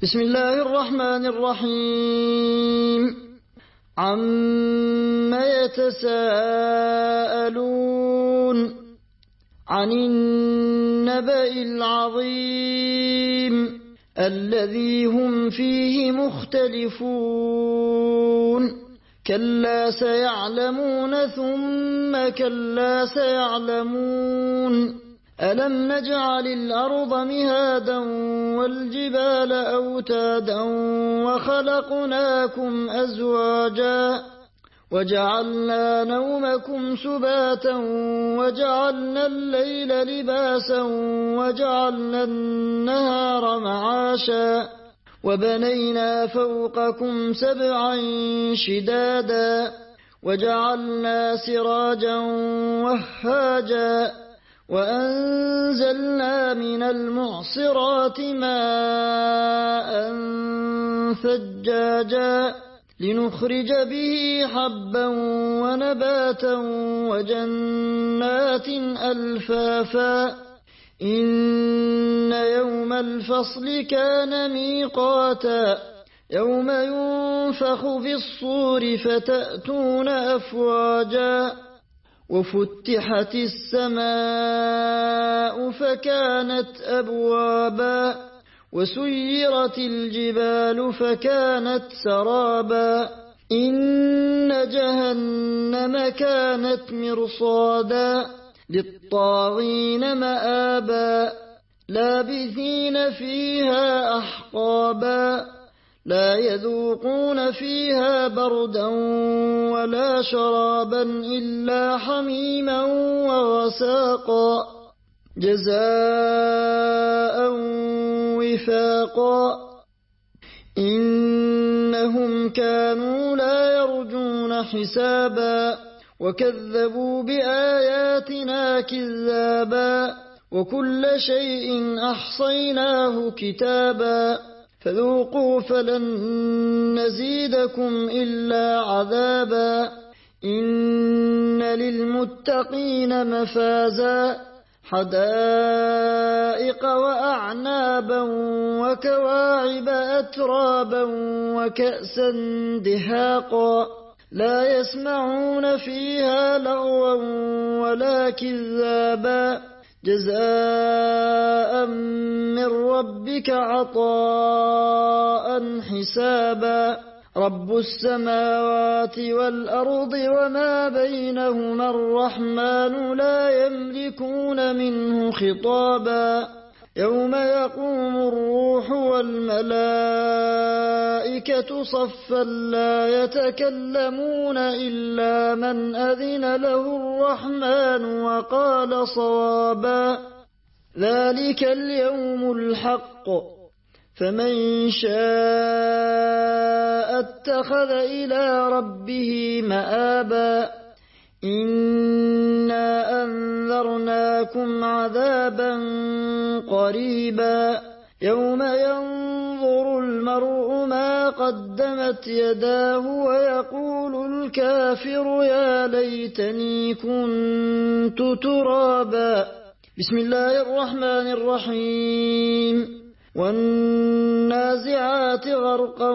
بسم الله الرحمن الرحيم عما يتساءلون عن النبأ العظيم الذي هم فيه مختلفون كلا سيعلمون ثم كلا سيعلمون ألم نجعل الأرض مهادا والجبال أوتادا وخلقناكم أزواجا وجعلنا نومكم سباتا وجعلنا الليل لباسا وجعلنا النهار معاشا وبنينا فوقكم سبعا شدادا وجعلنا سراجا وهاجا وأنزلنا من المعصرات ماء ثجاجا لنخرج به حبا ونباتا وجنات ألفافا إن يوم الفصل كان ميقاتا يوم ينفخ في الصور فتأتون أفواجا وفتحت السماء فكانت أبوابا وسيرت الجبال فكانت سرابا إن جهنم كانت مرصادا للطاغين مآبا لابثين فيها أحقابا لا يذوقون فيها بردا ولا شرابا إلا حميما وغساقا جزاء وفاقا إنهم كانوا لا يرجون حسابا وكذبوا بآياتنا كذابا وكل شيء أحصيناه كتابا فذوقوا فلن نزيدكم إلا عذابا إن للمتقين مفازا حدائق وأعنابا وكواعب أترابا وكأسا دهاقا لا يسمعون فيها لغوا ولا كذابا جزاء من ربك عطاء حسابا رب السماوات والأرض وما بينهما الرحمن لا يملكون منه خطابا يوم يقوم الروح والملائكة صفا لا يتكلمون إلا من أذن له الرحمن وقال صوابا ذلك اليوم الحق فمن شاء اتخذ إلى ربه مآبا إنا أنذرناكم عذابا قريبا يوم ينظر المرء ما قدمت يداه ويقول الكافر يا ليتني كنت ترابا بسم الله الرحمن الرحيم والنازعات غرقا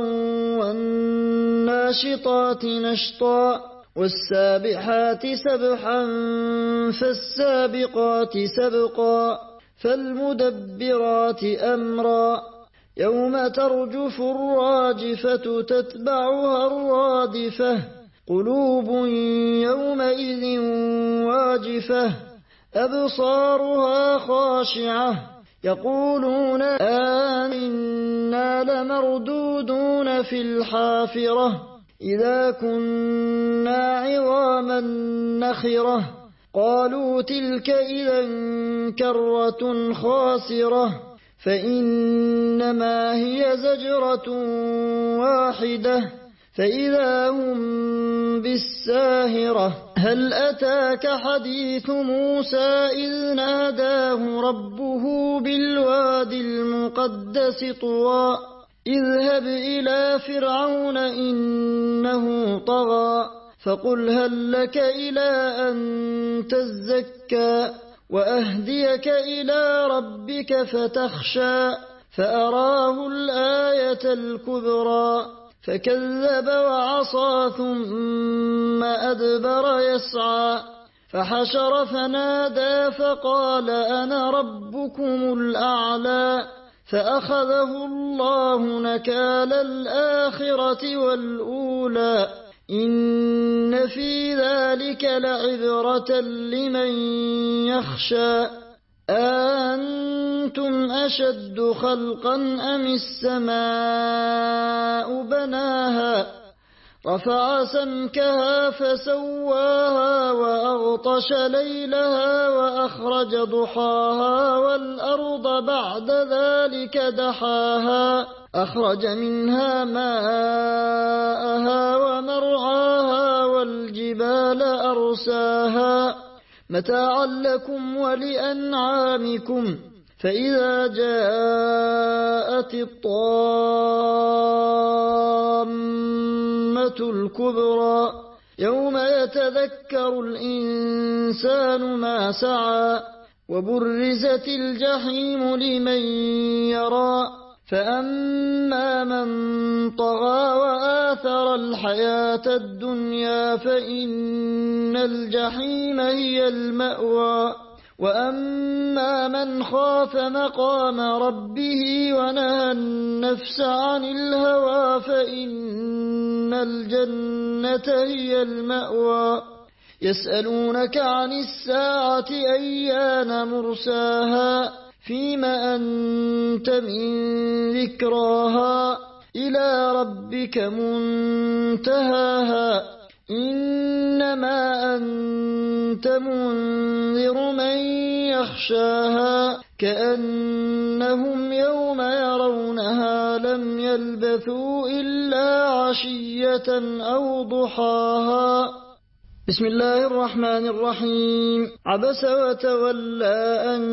والناشطات نشطا والسابحات سبحا فالسابقات سبقا فالمدبرات أمرا يوم ترجف الراجفة تتبعها الرادفة قلوب يومئذ واجفة أبصارها خاشعة يقولون آمنا لمردودون في الحافرة إذا كنا عظاما نخرة قالوا تلك إذا كرة خاسرة فإنما هي زجرة واحدة فإذا هم بالساهرة هل أتاك حديث موسى إذ ناداه ربه بالوادي المقدس طوى اذهب إلى فرعون إنه طغى فقل هل لك إلى أن تزكى وأهديك إلى ربك فتخشى فأراه الآية الكبرى فكذب وعصى ثم أدبر يسعى فحشر فنادى فقال أنا ربكم الأعلى فأخذه الله نكال الآخرة والأولى إن في ذلك لعبرة لمن يخشى أأنتم أشد خلقا أم السماء بناها رفع سمكها فسواها وأغطش ليلها وأخرج ضحاها والأرض بعد ذلك دحاها أخرج منها ماءها ومرعاها والجبال أرساها متاعا لكم ولأنعامكم فإذا جاءت الطامة الكبرى يوم يتذكر الإنسان ما سعى وبرزت الجحيم لمن يرى فأما من طغى وآثر الحياة الدنيا فإن الجحيم هي المأوى وأما من خاف مقام ربه ونهى النفس عن الهوى فإن الجنة هي المأوى يسألونك عن الساعة أيان مرساها فيم أنت من ذكراها إلى ربك منتهاها إنما أنت منذر من يخشاها كأنهم يوم يرونها لم يلبثوا إلا عشية أو ضحاها بسم الله الرحمن الرحيم عبس وتولى أن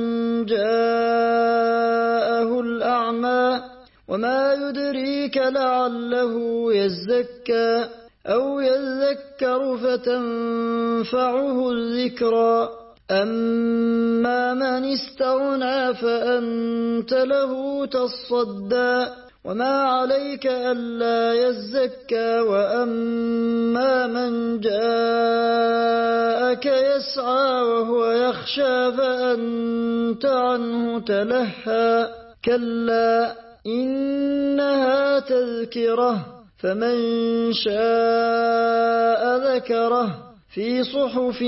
جاءه الأعمى وما يدريك لعله يزكى أو يذكر فتنفعه الذكرى أما من استغنى فأنت له تصدى وما عليك ألا يزكى وأما من جاءك يسعى وهو يخشى فأنت عنه تلهى كلا إنها تذكرة فمن شاء ذكره في صحف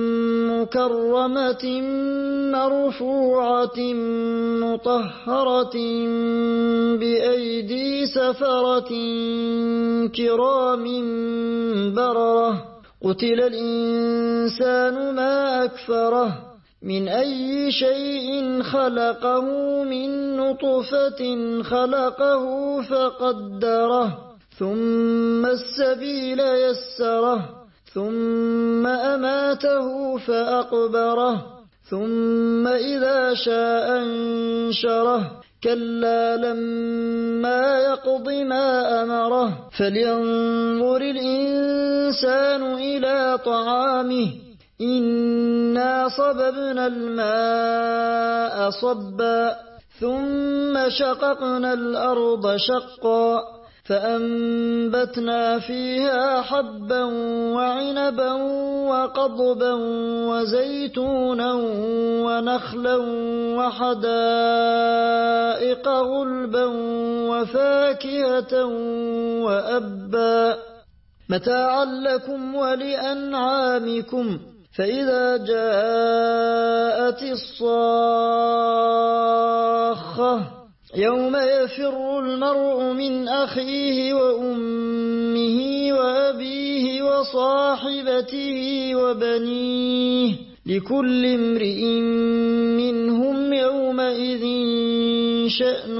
مكرمة مرفوعة مطهرة بأيدي سفرة كرام بررة قتل الإنسان ما أكفره من أي شيء خلقه من نطفة خلقه فقدره ثم السبيل يسره ثم أماته فأقبره ثم إذا شاء انشره كلا لما يقض ما أمره فلينظر الإنسان إلى طعامه إنا صببنا الماء صبا ثم شققنا الأرض شقا فأنبتنا فيها حبا وعنبا وقضبا وزيتونا ونخلا وحدائق غلبا وفاكهة وأبا متاعا لكم ولأنعامكم فإذا جاءت الصاخة يوم يفر المرء من أخيه وأمه وأبيه وصاحبته وبنيه لكل امرئ منهم يومئذ شأن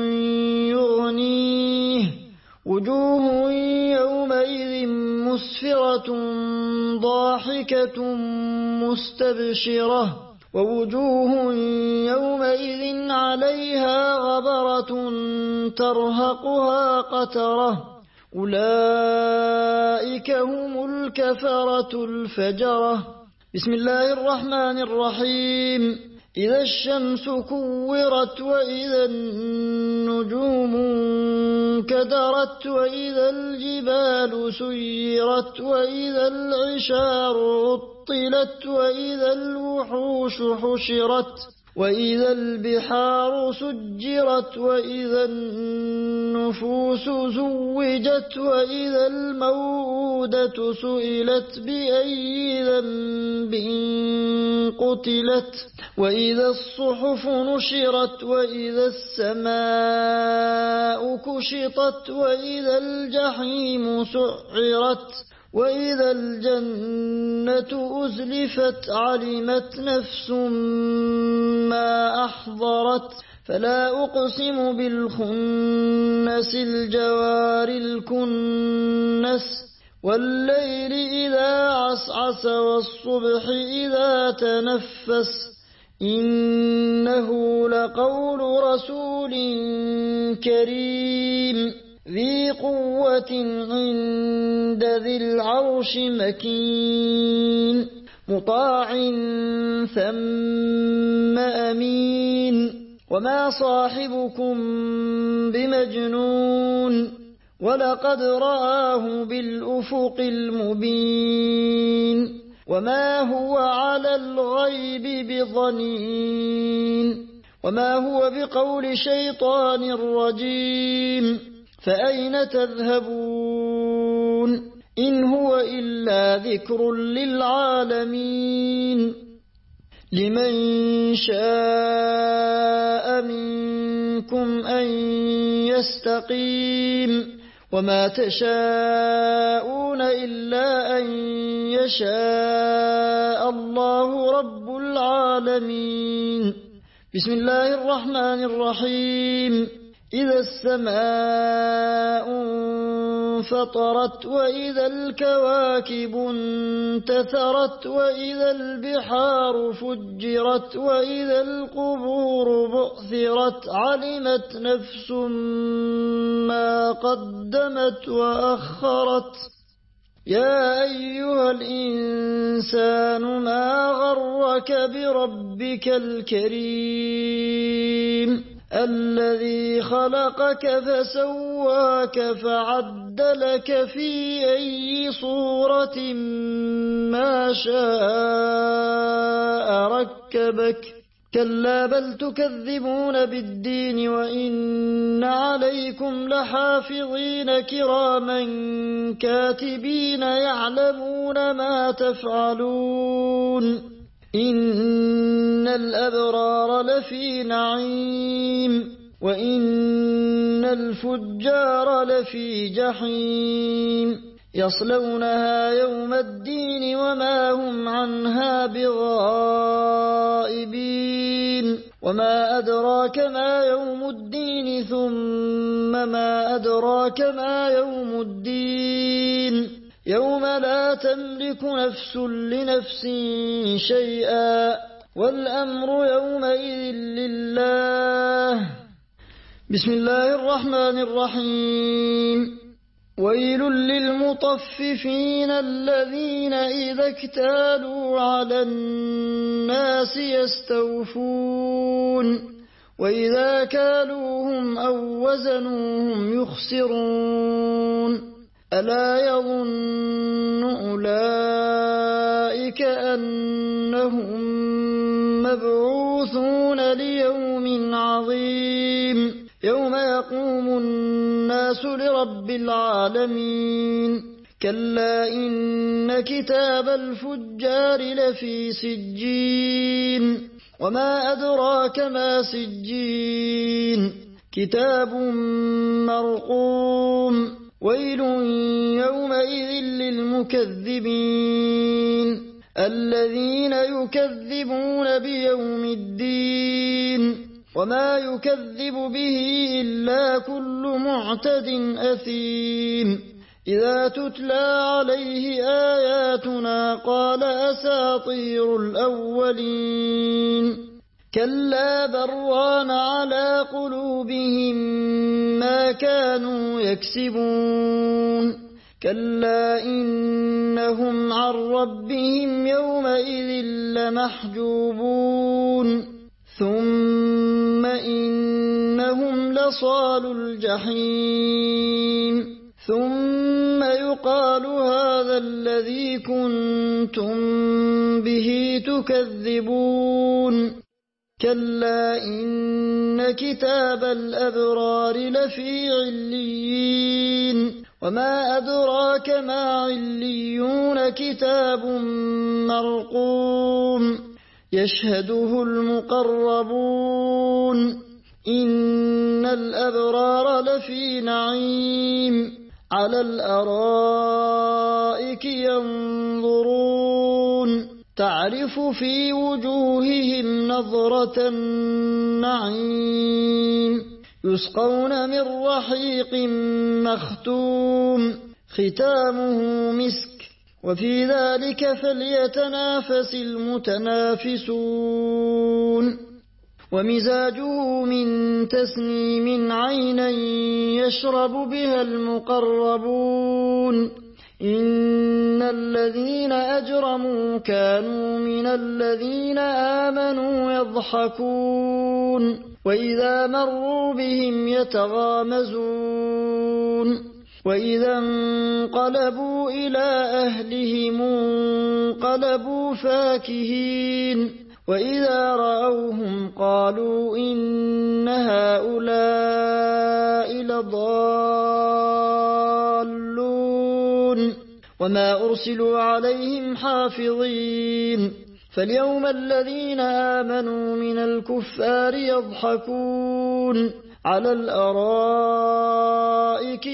يغنيه وجوه يومئذ مسفرة ضاحكة مستبشرة ووجوه يومئذ عليها غبرة ترهقها قترة أولئك هم الكفرة الفجرة بسم الله الرحمن الرحيم إذا الشمس كورت وإذا النجوم انفدرت وإذا الجبال سيرت وإذا العشار عطلت وإذا الوحوش حشرت وإذا البحار سجرت وإذا النفوس زوجت وإذا الموءودة سئلت بأي ذنب قتلت وإذا الصحف نشرت وإذا السماء كشطت وإذا الجحيم سعرت وإذا الجنة أزلفت علمت نفس ما أحضرت فلا أقسم بالخنس الجوار الكنس والليل إذا عسعس والصبح إذا تنفس إنه لقول رسول كريم ذي قوة عند ذي العرش مكين مطاع ثم أمين وما صاحبكم بمجنون ولقد رآه بالأفق المبين وما هو على الغيب بضنين وما هو بقول شيطان رجيم فأين تذهبون إن هو إلا ذكر للعالمين لمن شاء منكم أن يستقيم وما تشاءون إلا أن يشاء الله رب العالمين بسم الله الرحمن الرحيم إذا السماء انفطرت وإذا الكواكب انتثرت وإذا البحار فجرت وإذا القبور بعثرت علمت نفس ما قدمت وأخرت يا أيها الإنسان ما غرك بربك الكريم الذي خلقك فسواك فعدلك في أي صورة ما شاء ركبك كلا بل تكذبون بالدين وإن عليكم لحافظين كراما كاتبين يعلمون ما تفعلون إن الأبرار لفي نعيم وإن الفجار لفي جحيم يصلونها يوم الدين وما هم عنها بغائبين وما أدراك ما يوم الدين ثم ما أدراك ما يوم الدين يوم لا تملك نفس لنفس شيئا والأمر يومئذ لله بسم الله الرحمن الرحيم ويل للمطففين الذين إذا اكتالوا على الناس يستوفون وإذا كالوهم أو وزنوهم يخسرون ألا يظن أولئك أنهم مبعوثون ليوم عظيم يوم يقوم الناس لرب العالمين كلا إن كتاب الفجار لفي سجين وما أدراك ما سجين كتاب مرقوم ويل يومئذ للمكذبين الذين يكذبون بيوم الدين وما يكذب به إلا كل معتد أثيم إذا تتلى عليه آياتنا قال أساطير الأولين كلا بران على قلوبهم ما كانوا يكسبون كلا إنهم عن ربهم يومئذ لمحجوبون ثم إنهم لصال الجحيم ثم يقال هذا الذي كنتم به تكذبون كلا إن كتاب الأبرار لفي عليين وما أدراك ما عليون كتاب مرقوم يشهده المقربون إن الأبرار لفي نعيم على الأرائك ينظرون تعرف في وجوههم نظرة النعيم يسقون من رحيق مختوم ختامه مسك وفي ذلك فليتنافس المتنافسون ومزاجه من تسنيم عينا يشرب بها المقربون إن الذين أجرموا كانوا من الذين آمنوا يضحكون وإذا مروا بهم يتغامزون وإذا انقلبوا إلى أهلهم انقلبوا فاكهين وإذا رأوهم قالوا إن هؤلاء لضالون وما أرسلوا عليهم حافظين فاليوم الذين آمنوا من الكفار يضحكون على الأرائك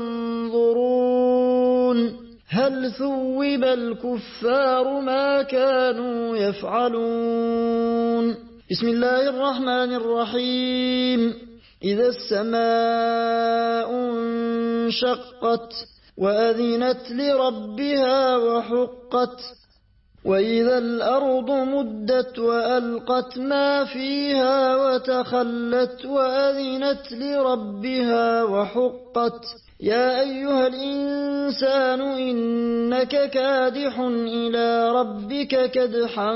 ينظرون هل ثوب الكفار ما كانوا يفعلون بسم الله الرحمن الرحيم إذا السماء انشقت وأذنت لربها وحقت وإذا الأرض مدت وألقت ما فيها وتخلت وأذنت لربها وحقت يا أيها الإنسان إنك كادح إلى ربك كدحا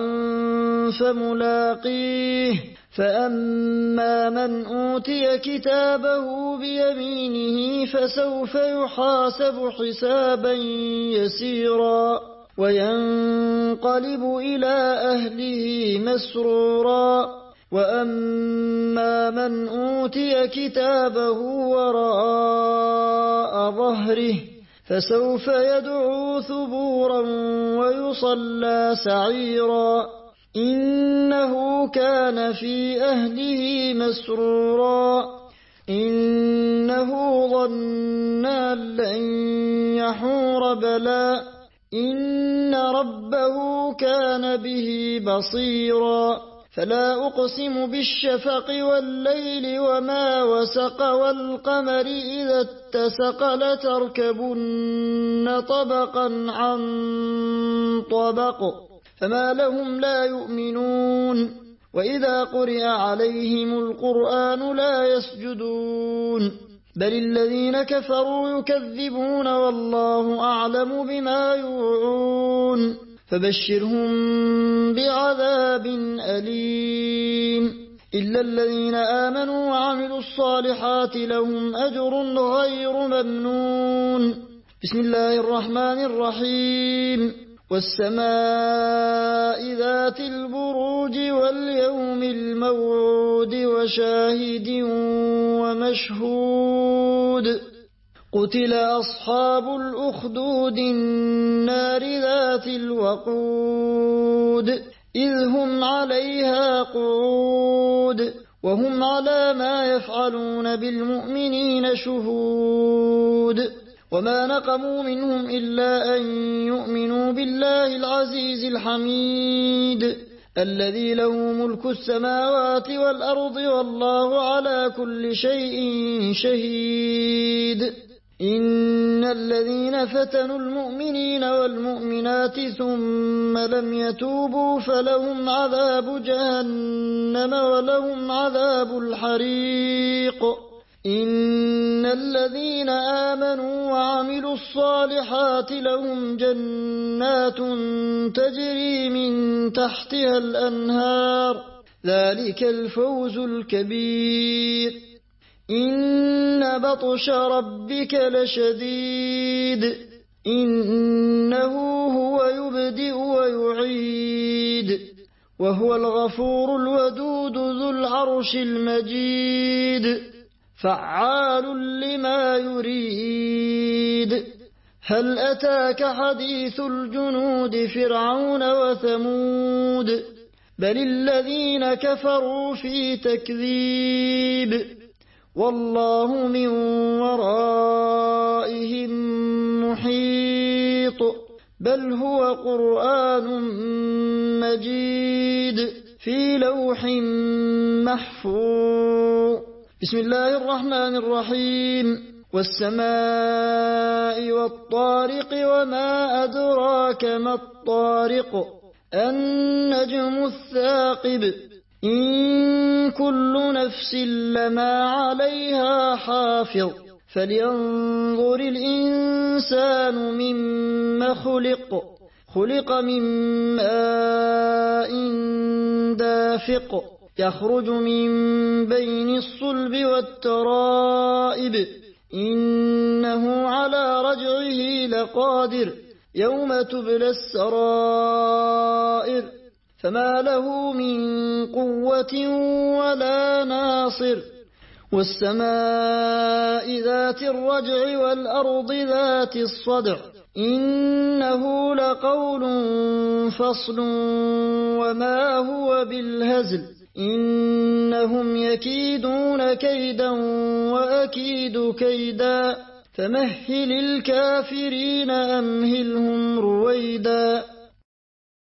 فملاقيه فأما من أوتي كتابه بيمينه فسوف يحاسب حسابا يسيرا وينقلب إلى أهله مسرورا وأما من أوتي كتابه وراء ظهره فسوف يدعو ثبورا ويصلى سعيرا إنه كان في أهله مسرورا إنه ظن أن لن يحور بلى إن ربه كان به بصيرا فلا أقسم بالشفق والليل وما وسق والقمر إذا اتسق لتركبن طبقا عن طبق فما لهم لا يؤمنون وإذا قرئ عليهم القرآن لا يسجدون بل الذين كفروا يكذبون والله أعلم بما يوعون فبشرهم بعذاب أليم إلا الذين آمنوا وعملوا الصالحات لهم أجر غير ممنون بسم الله الرحمن الرحيم والسماء ذات البروج واليوم الموعود وشاهد ومشهود قتل أصحاب الأخدود النار ذات الوقود إذ هم عليها قعود وهم على ما يفعلون بالمؤمنين شهود وما نقموا منهم إلا أن يؤمنوا بالله العزيز الحميد الذي له ملك السماوات والأرض والله على كل شيء شهيد إن الذين فتنوا المؤمنين والمؤمنات ثم لم يتوبوا فلهم عذاب جهنم ولهم عذاب الحريق إن الذين آمنوا وعملوا الصالحات لهم جنات تجري من تحتها الأنهار ذلك الفوز الكبير إن بطش ربك لشديد إنه هو يبدئ ويعيد وهو الغفور الودود ذو العرش المجيد فعال لما يريد هل أتاك حديث الجنود فرعون وثمود بل الذين كفروا في تكذيب والله من ورائهم محيط بل هو قرآن مجيد في لوح محفوظ بسم الله الرحمن الرحيم والسماء والطارق وما أدراك ما الطارق النجم الثاقب إن كل نفس لما عليها حافظ فلينظر الإنسان مما خلق من ماء دافق يخرج من بين الصلب والترائب إنه على رجعه لقادر يوم تبلى السرائر فما له من قوة ولا ناصر والسماء ذات الرجع والأرض ذات الصدع إنه لقول فصل وما هو بالهزل إنهم يكيدون كيدا وأكيد كيدا فمهل الكافرين أمهلهم رويدا